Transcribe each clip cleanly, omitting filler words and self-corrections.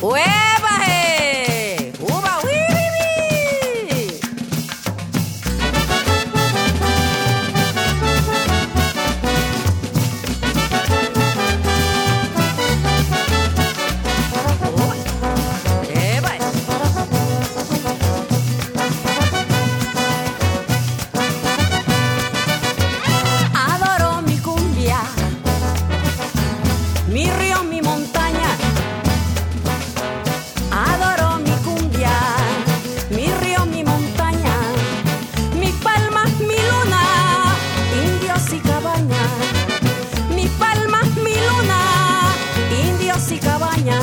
¡Huevaje! ¡Uva, uy, uy, uy! Adoro mi cumbia, mi río, mi montaña. Adoro mi cumbia, mi río, mi montaña, mi palma, mi luna, indios y cabaña. Mi palma, mi luna, indios y cabaña.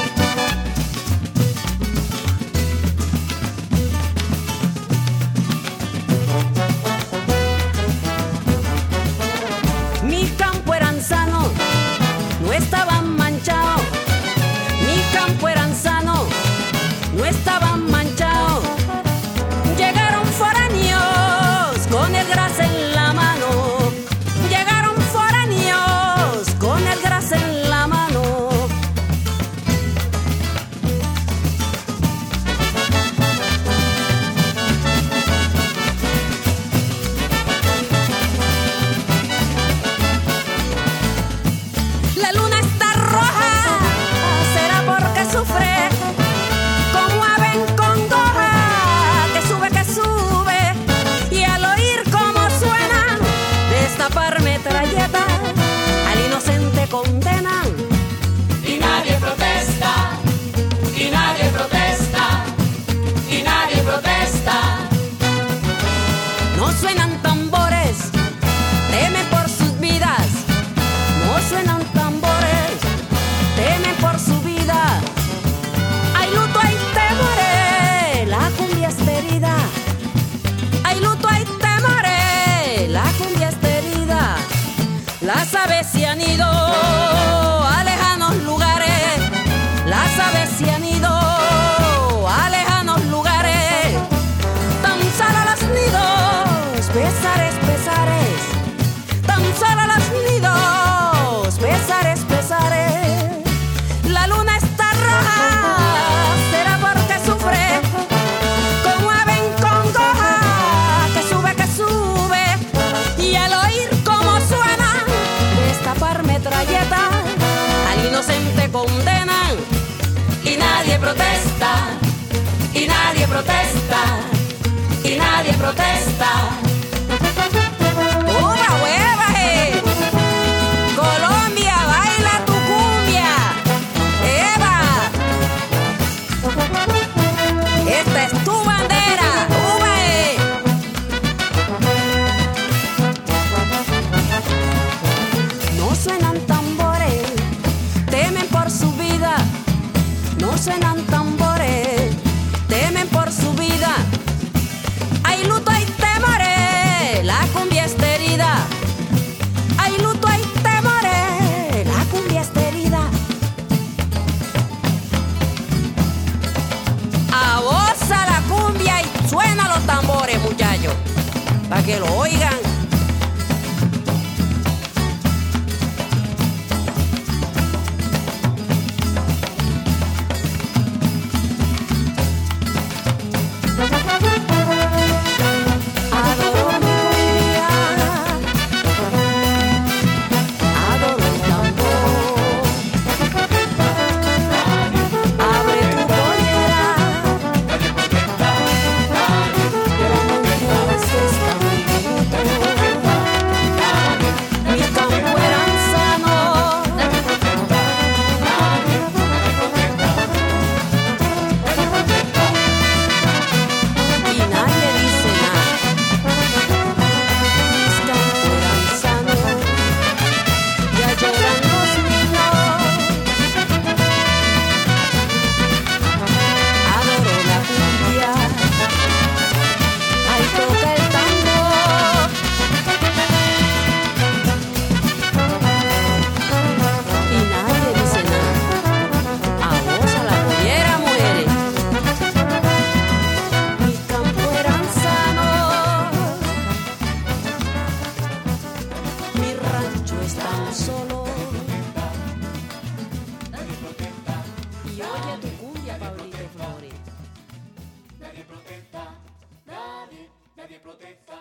Mi campo eran sanos, no estaban manchados. Mi campo eran sanos, no estaban manchados. Llegaron foráneos con el gras en la mano. Llegaron foráneos con el gras en la mano. La luna está roja, será porque sufre como ave en congoja, que sube, y al oír cómo suena destapar metralleta, al inocente condenan. Y nadie protesta, y nadie protesta, y nadie protesta. No suenan tambores, temen por sus vidas. No suenan tambores, temen por su vida. Hay luto, hay temores, la cumbia está herida. Hay luto, hay temores, la cumbia está herida. Las aves se han ido a lejanos lugares. Las aves se han ido a lejanos lugares. Tan solo los nidos, pesares, pesares. Tan solo los nidos, pesares, pesares. La luna está roja, será porque sufre como ave en congoja, que sube, y al oír cómo suena destapar metralleta, al inocente condenan. Y nadie protesta, y nadie protesta, y nadie protesta. ¡Uva, huevaje! Colombia, baila tu cumbia. ¡Eva! Esta es tu bandera. ¡Uva! No suenan tambores, temen por su vida. No suenan tambores, temen por su vida. Hay luto, hay temores, la cumbia está herida. Hay luto, hay temores, la cumbia está herida. A voz a la cumbia y suena los tambores, muchachos, para que lo oigan. Adoro mi cumbia, adoro el tambor. Abre tu pollera, mi campo eran sanos. Y nadie dice nada. Mis campos eran sanos, ya lloran los niños. Adoro la cumbia, ahí toca el tambor. Y nadie dice nada. A vos a la pollera, mujeres. Mis campos eran sanos, mi rancho es tan solo. Y oye tu nadie protesta.